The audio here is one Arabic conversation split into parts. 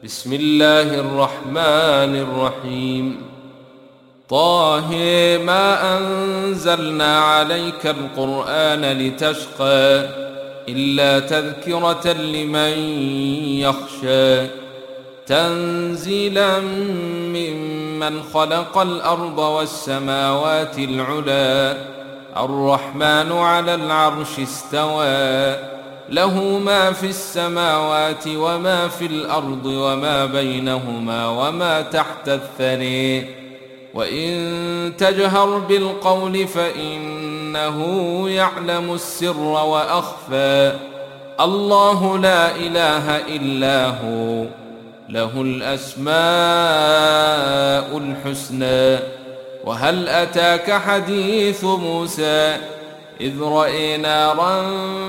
بسم الله الرحمن الرحيم. طه ما أنزلنا عليك القرآن لتشقى إلا تذكرة لمن يخشى تنزيلا ممن خلق الأرض والسماوات العلى الرحمن على العرش استوى له ما في السماوات وما في الأرض وما بينهما وما تحت الثرى وإن تجهر بالقول فإنه يعلم السر وأخفى الله لا إله إلا هو له الأسماء الحسنى. وهل أتاك حديث موسى إذ رأى نارا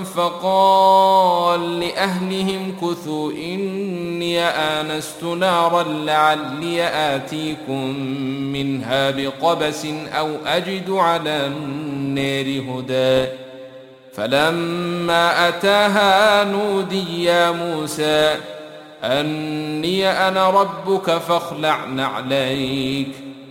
فقال لأهلهم كثوا إني آنست نارا لعلي آتيكم منها بقبس أو أجد على النار هدى فلما أتاها نودي يا موسى أني أنا ربك فاخلع نعليك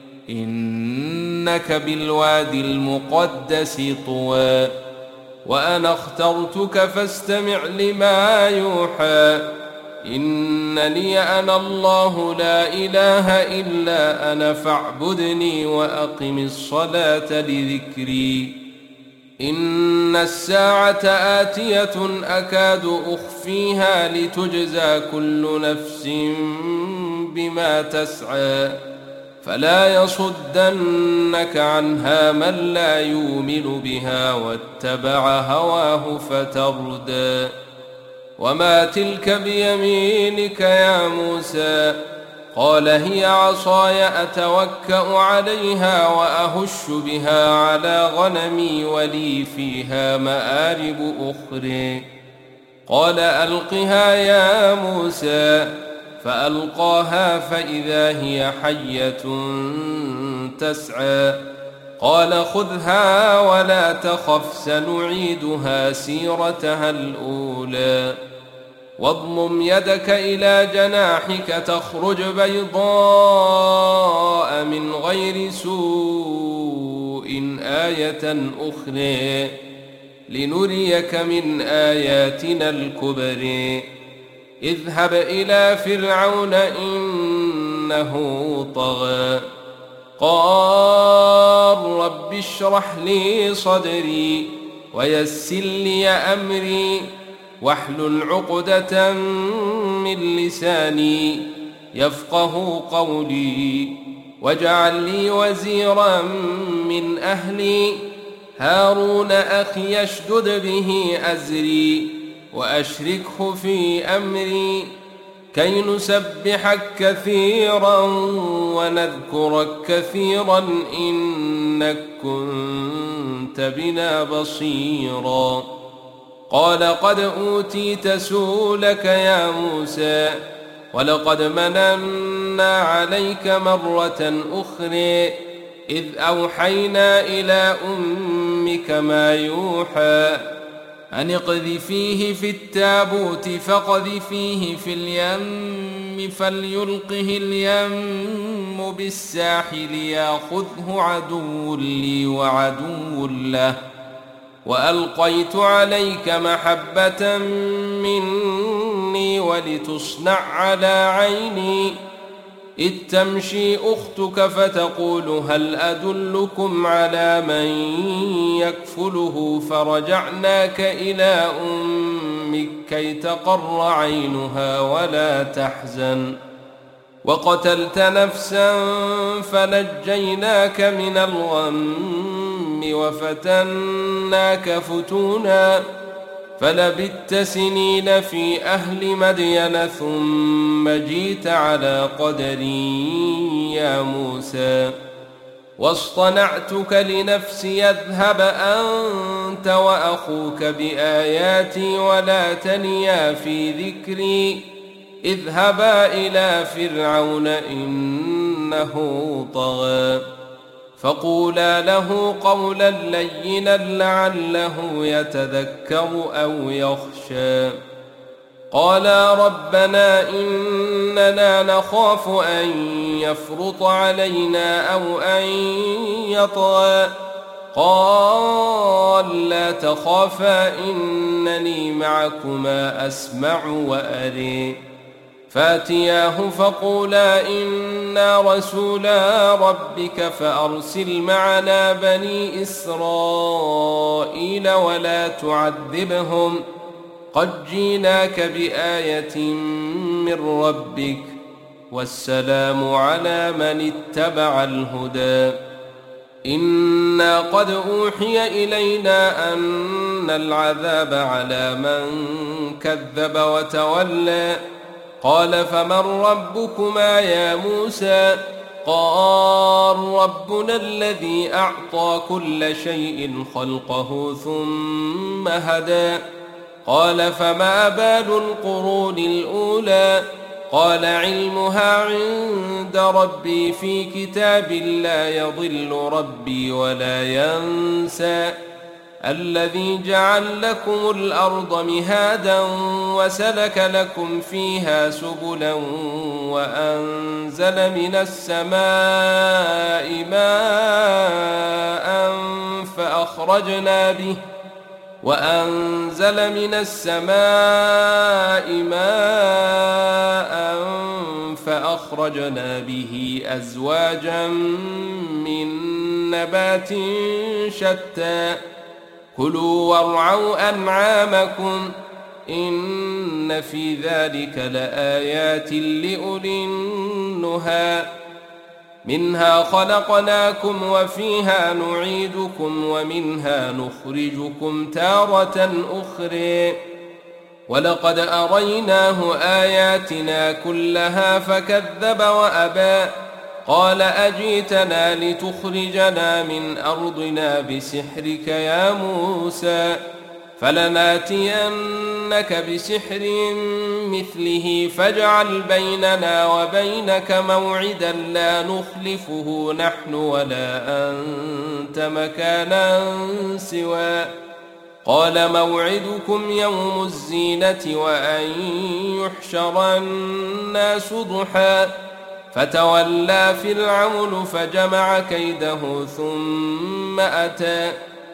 إنك بالوادي المقدس طوى وأنا اخترتك فاستمع لما يوحى إنني أنا الله لا إله إلا أنا فاعبدني وأقم الصلاة لذكري إن الساعة آتية أكاد أخفيها لتجزى كل نفس بما تسعى فلا يصدنك عنها من لا يؤمن بها واتبع هواه فتردى. وما تلك بيمينك يا موسى قال هي عصاي أتوكأ عليها وأهش بها على غنمي ولي فيها مآرب أخرى قال ألقها يا موسى فألقاها فإذا هي حية تسعى قال خذها ولا تخف سنعيدها سيرتها الأولى واضمم يدك إلى جناحك تخرج بيضاء من غير سوء آية أخرى لنريك من آياتنا الكبرى اذهب إلى فرعون إنه طغى قال رب اشرح لي صدري ويسر لي أمري واحلل عقدة من لساني يفقه قولي واجعل لي وزيرا من أهلي هارون أخي اشدد به أزري وأشركه في أمري كي نسبحك كثيرا ونذكرك كثيرا إنك كنت بنا بصيرا قال قد أوتيت سؤلك يا موسى ولقد مننا عليك مرة أخرى إذ أوحينا إلى أمك ما يوحى أن اقذفيه في التابوت فاقذفيه في اليم فليلقه اليم بالساحل ياخذه عدو لي وعدو له وألقيت عليك محبة مني ولتصنع على عيني إذ تمشي أختك فتقول هل أدلكم على من يكفله فرجعناك إلى أمك كي تقر عينها ولا تحزن وقتلت نفسا فنجيناك من الغم وفتناك فتونا فلبثت سنين في أهل مدين ثم جيت على قدري يا موسى واصطنعتك لنفسي اذهب أنت وأخوك بآياتي ولا تنيا في ذكري اذهبا إلى فرعون إنه طغى فقولا له قولا لينا لعله يتذكر أو يخشى قالا ربنا إننا نخاف أن يفرط علينا أو أن يطغى قال لا تخافا إنني معكما أسمع وأري فاتياه فقولا إنا رسولا ربك فأرسل معنا بني إسرائيل ولا تعذبهم قد جيناك بآية من ربك والسلام على من اتبع الهدى إنا قد أوحي إلينا أن العذاب على من كذب وتولى قال فمن ربكما يا موسى قال ربنا الذي أعطى كل شيء خلقه ثم هدى قال فما بال القرون الأولى قال علمها عند ربي في كتاب لا يضل ربي ولا ينسى الذي جعل لكم الأرض مهادا وسلك لكم فيها سبلا وأنزل من السماء ماء فأخرجنا به أزواجا من نبات شتى كلوا وارعوا أنعامكم إن في ذلك لآيات لأولي النهى منها خلقناكم وفيها نعيدكم ومنها نخرجكم تارة أخرى ولقد أريناه آياتنا كلها فكذب وأبى قال أجيتنا لتخرجنا من أرضنا بسحرك يا موسى فلناتينك بسحر مثله فاجعل بيننا وبينك موعدا لا نخلفه نحن ولا أنت مكانا سوى قال موعدكم يوم الزينة وأن يحشر الناس ضحى فتولى فرعون فجمع كيده ثم أتى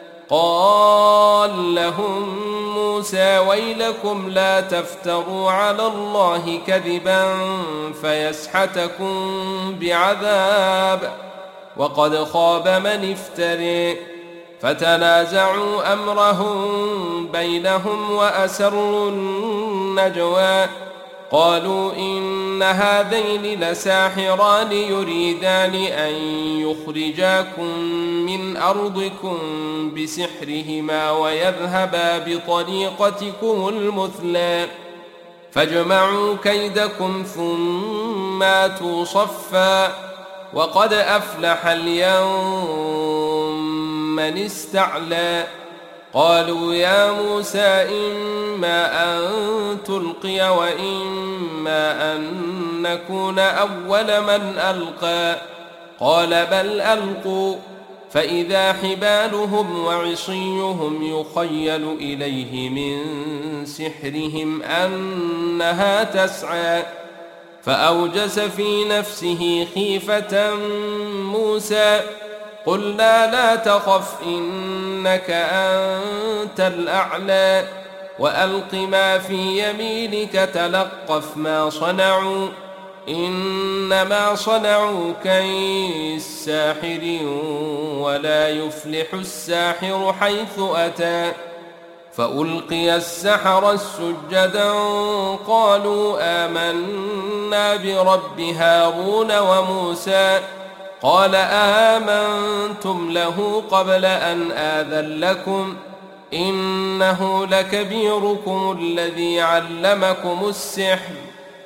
قال لهم موسى ويلكم لا تفتروا على الله كذبا فيسحتكم بعذاب وقد خاب من افتري فتنازعوا أمرهم بينهم وأسروا النجوى قالوا إن هذين لساحران يريدان أن يخرجاكم من أرضكم بسحرهما ويذهبا بطريقتكم المثلى فاجمعوا كيدكم ثم آتوا صفا وقد أفلح اليوم من استعلى قالوا يا موسى إما أن تلقي وإما أن نكون أول من ألقى قال بل ألقوا فإذا حبالهم وعصيهم يخيل إليه من سحرهم أنها تسعى فأوجس في نفسه خيفة موسى قلنا لا تخف إنك أنت الأعلى وألق ما في يمينك تلقف ما صنعوا إنما صنعوا كيد ساحر ولا يفلح الساحر حيث أتى فألقي السحرة سجدا قالوا آمنا برب هارون وموسى قال آمنتم له قبل أن آذن لكم إنه لكبيركم الذي علمكم السحر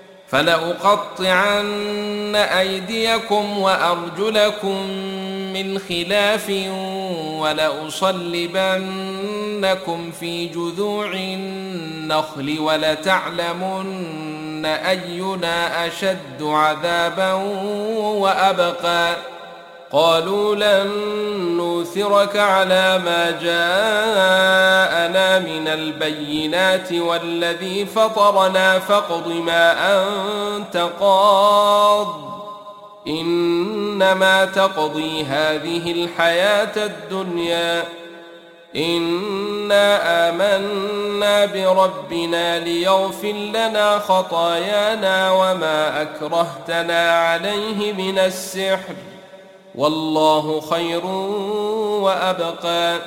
فلأقطعن أيديكم وأرجلكم من خلاف ولأصلبنكم في جذوع النخل ولتعلمن أينا أشد عذابا وأبقى قالوا لن نؤثرك على ما جاءنا من البينات والذي فطرنا فاقض ما أنت قاض إنما تقضي هذه الحياة الدنيا إنا آمنا بربنا ليغفر لنا خطايانا وما أكرهتنا عليه من السحر والله خير وأبقى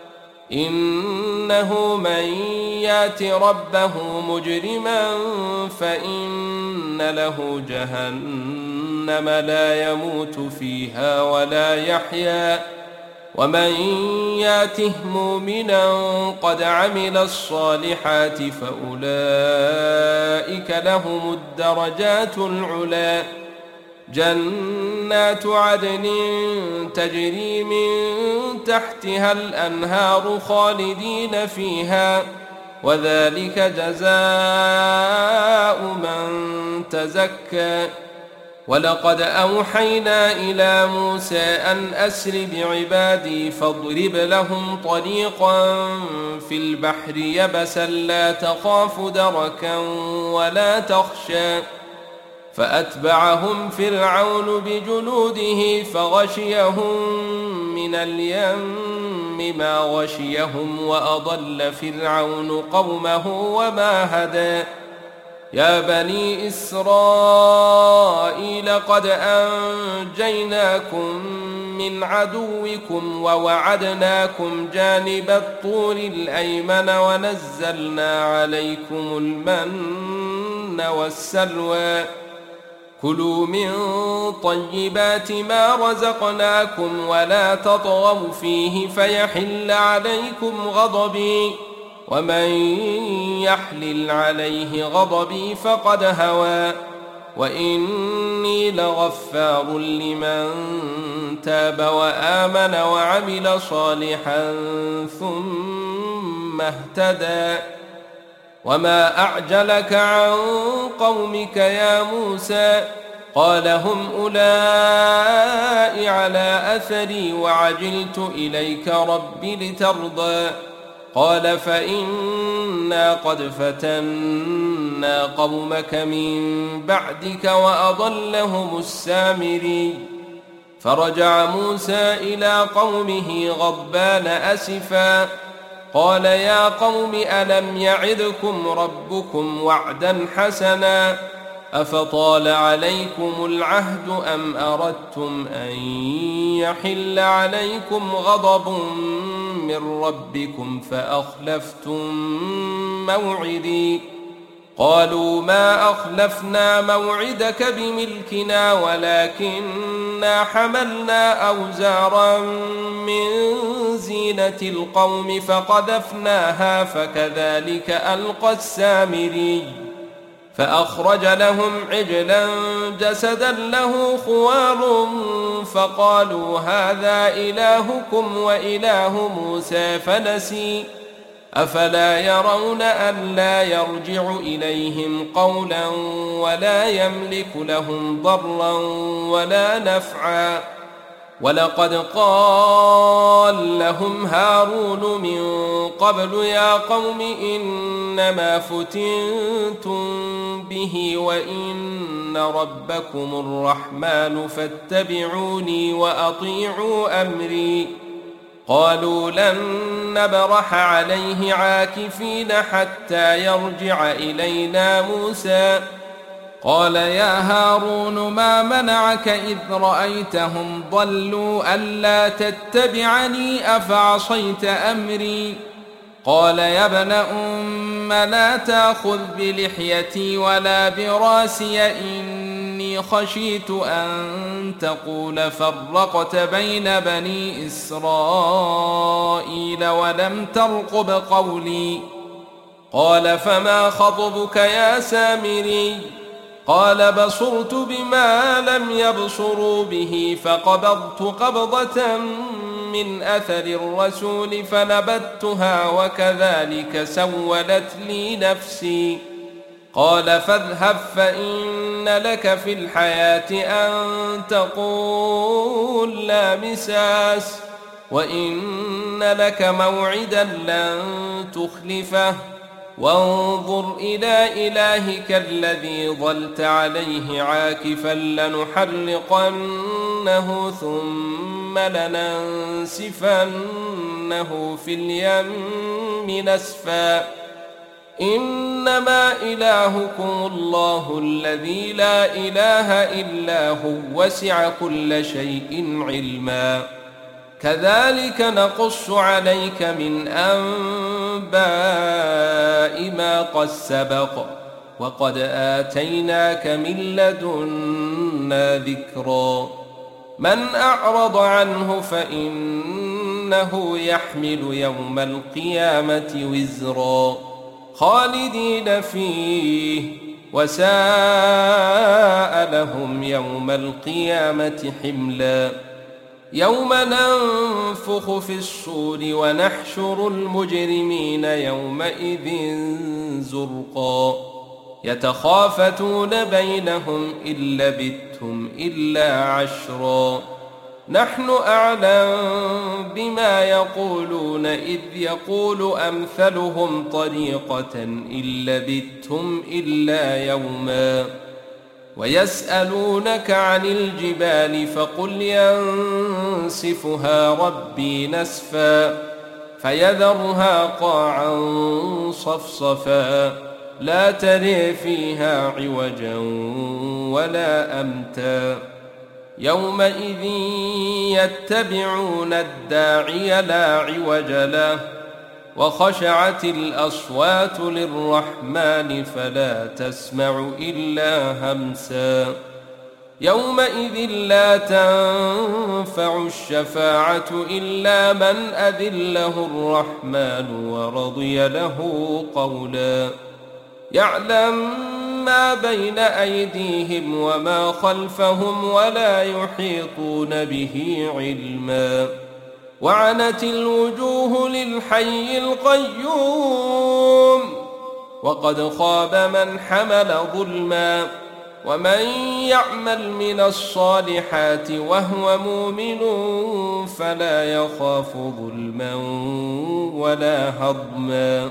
إنه من يات ربه مجرما فإن له جهنم لا يموت فيها ولا يحيا ومن ياته مؤمنا قد عمل الصالحات فأولئك لهم الدرجات العلى جنات عدن تجري من تحتها الأنهار خالدين فيها وذلك جزاء من تزكى ولقد أوحينا إلى موسى أن أسر بعبادي فاضرب لهم طريقا في البحر يبسا لا تخاف دركا ولا تخشى فأتبعهم فرعون بجنوده فغشيهم من اليم ما غشيهم وأضل فرعون قومه وما هدى يا بني إسرائيل قد أنجيناكم من عدوكم ووعدناكم جانب الطور الأيمن ونزلنا عليكم المن والسلوى كلوا من طيبات ما رزقناكم ولا تطغوا فيه فيحل عليكم غضبي ومن يحلل عليه غضبي فقد هوى وإني لغفار لمن تاب وآمن وعمل صالحا ثم اهتدى وما أعجلك عن قومك يا موسى قال هم أولئك على أثري وعجلت إليك رب لترضى قال فإنا قد فتنا قومك من بعدك وأضلهم السامري فرجع موسى إلى قومه غضبان أسفا قال يا قوم ألم يعدكم ربكم وعدا حسنا أفطال عليكم العهد أم أردتم أن يحل عليكم غضب من ربكم فأخلفتم موعدي قالوا ما أخلفنا موعدك بملكنا ولكننا حملنا أوزارا من زينة القوم فقذفناها فكذلك ألقى السامري فأخرج لهم عجلا جسدا له خوار فقالوا هذا إلهكم وإله موسى فنسي أفلا يرون ألا يرجع إليهم قولا ولا يملك لهم ضرا ولا نفعا ولقد قال لهم هارون من قبل يا قوم إنما فتنتم به وإن ربكم الرحمن فاتبعوني وأطيعوا أمري قالوا لن نبرح عليه عاكفين حتى يرجع إلينا موسى قال يا هارون ما منعك إذ رأيتهم ضلوا ألا تتبعني أفعصيت أمري قال يا ابن أم لا تأخذ بلحيتي ولا براسي إني خشيت أن تقول فرقت بين بني إسرائيل ولم ترقب قولي قال فما خطبك يا سامري قال بصرت بما لم يبصروا به فقبضت قبضة من أثر الرسول فنبذتها وكذلك سولت لي نفسي قال فاذهب فإن لك في الحياة أن تقول لا مساس وإن لك موعدا لن تخلفه وانظر إلى إلهك الذي ظلت عليه عاكفا لنحرقنه ثم لننسفنه في اليم نسفا إنما إلهكم الله الذي لا إله إلا هو وسع كل شيء علما كذلك نقص عليك من أنباء ما قد سبق وقد آتيناك من لدنا ذكرا من أعرض عنه فإنه يحمل يوم القيامة وزرا خالدين فيه وساء لهم يوم القيامة حملا يوم ننفخ في الصور ونحشر المجرمين يومئذ زرقا يتخافتون بينهم إن لبثتم إلا عشرا نحن أعلم بما يقولون إذ يقول أمثلهم طريقة إن لبثتم إلا يوما ويسألونك عن الجبال فقل ينسفها ربي نسفا فيذرها قاعا صفصفا لا تري فيها عوجا ولا أمتا يومئذ يتبعون الداعي لا عوج له وخشعت الأصوات للرحمن فلا تسمع إلا همسا يومئذ لا تنفع الشفاعة إلا من أذن له الرحمن ورضي له قولا يعلم ما بين أيديهم وما خلفهم ولا يحيطون به علما وعنت الوجوه للحي القيوم وقد خاب من حمل ظلما ومن يعمل من الصالحات وهو مؤمن فلا يخاف ظلما ولا هضما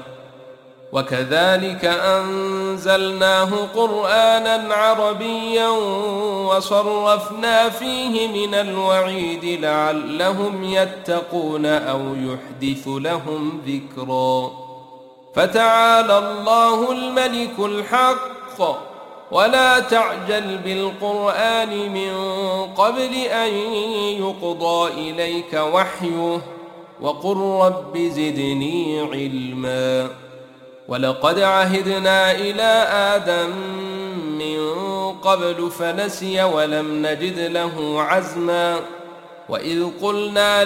وكذلك أنزلناه قرآنا عربيا وصرفنا فيه من الوعيد لعلهم يتقون أو يحدث لهم ذكرا فتعالى الله الملك الحق ولا تعجل بالقرآن من قبل أن يقضى إليك وحيه وقل رب زدني علما ولقد عهدنا إلى آدم من قبل فنسي ولم نجد له عزما وإذ قلنا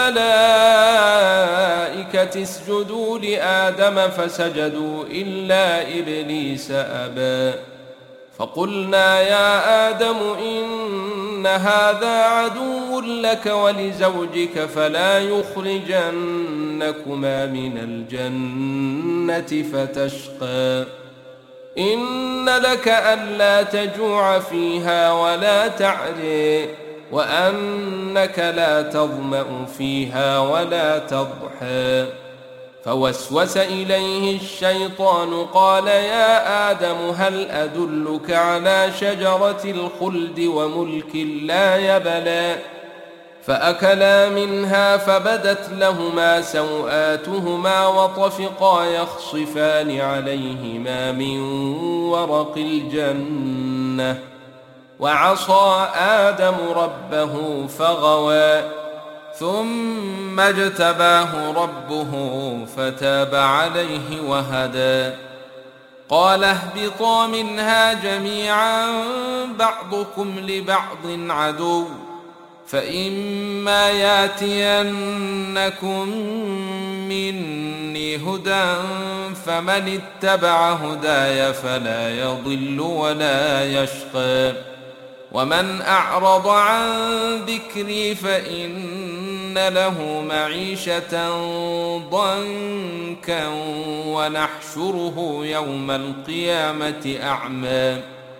للملائكة اسجدوا لآدم فسجدوا إلا إبليس أبى فقلنا يا آدم إن هذا عدو لك ولزوجك فلا يخرجنكما من الجنة فتشقى إن لك ألا تجوع فيها ولا تعري وأنك لا تظمأ فيها ولا تضحى فوسوس إليه الشيطان قال يا آدم هل أدلك على شجرة الخلد وملك لا يبلى فأكلا منها فبدت لهما سوآتهما وطفقا يخصفان عليهما من ورق الجنة وعصى آدم ربه فغوى ثم اجتباه ربه فتاب عليه وهدى قال اهبطا منها جميعا بعضكم لبعض عدو فإما ياتينكم مني هدى فمن اتبع هداي فلا يضل ولا يشقى ومن أعرض عن ذكري فإن له معيشة ضنكا ونحشره يوم القيامة أعمى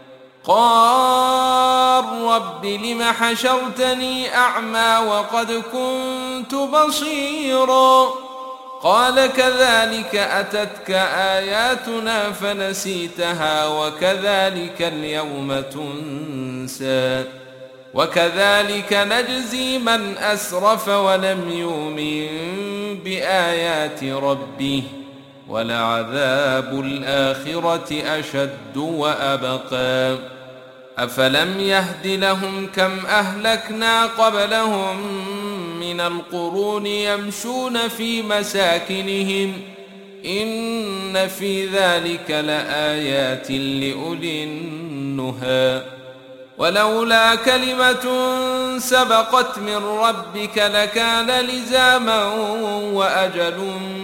قال رب لم حشرتني أعمى وقد كنت بصيرا قال كذلك أتتك آياتنا فنسيتها وكذلك اليوم تنسى وكذلك نجزي من أسرف ولم يؤمن بآيات ربه ولعذاب الآخرة أشد وأبقى أفلم يهد لهم كم أهلكنا قبلهم من القرون يمشون في مساكنهم إن في ذلك لآيات لأولي النهى ولولا كلمة سبقت من ربك لكان لزاما وأجل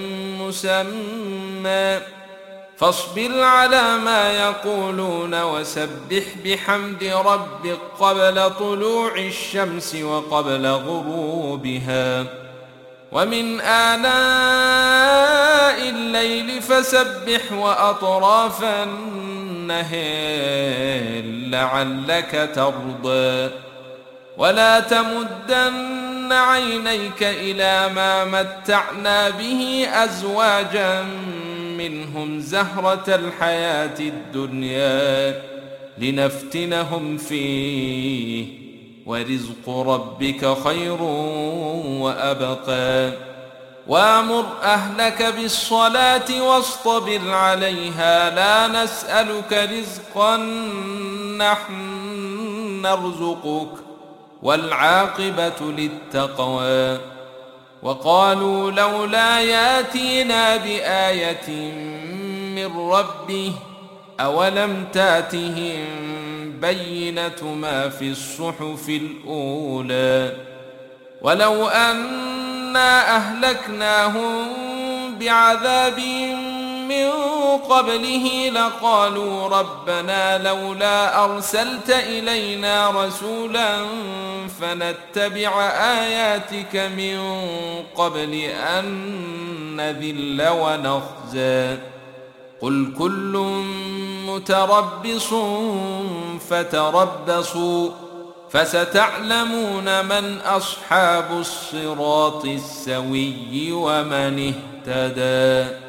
مسمى فاصبر على ما يقولون وسبح بحمد ربك قبل طلوع الشمس وقبل غروبها ومن آناء الليل فسبح وأطراف النهار لعلك ترضى ولا تمدن عينيك إلى ما متعنا به أزواجا منهم زهرة الحياة الدنيا لنفتنهم فيه ورزق ربك خير وأبقى وأمر أهلك بالصلاة واصطبر عليها لا نسألك رزقا نحن نرزقك والعاقبة للتقوى وقالوا لولا ياتينا بآية من ربه أولم تاتهم بينة ما في الصحف الأولى ولو أنا أهلكناهم بعذاب من قبله لقالوا ربنا لولا أرسلت إلينا رسولا فنتبع آياتك من قبل أن نذل ونخزى قل كل متربص فتربصوا فستعلمون من أصحاب الصراط السوي ومن اهتدى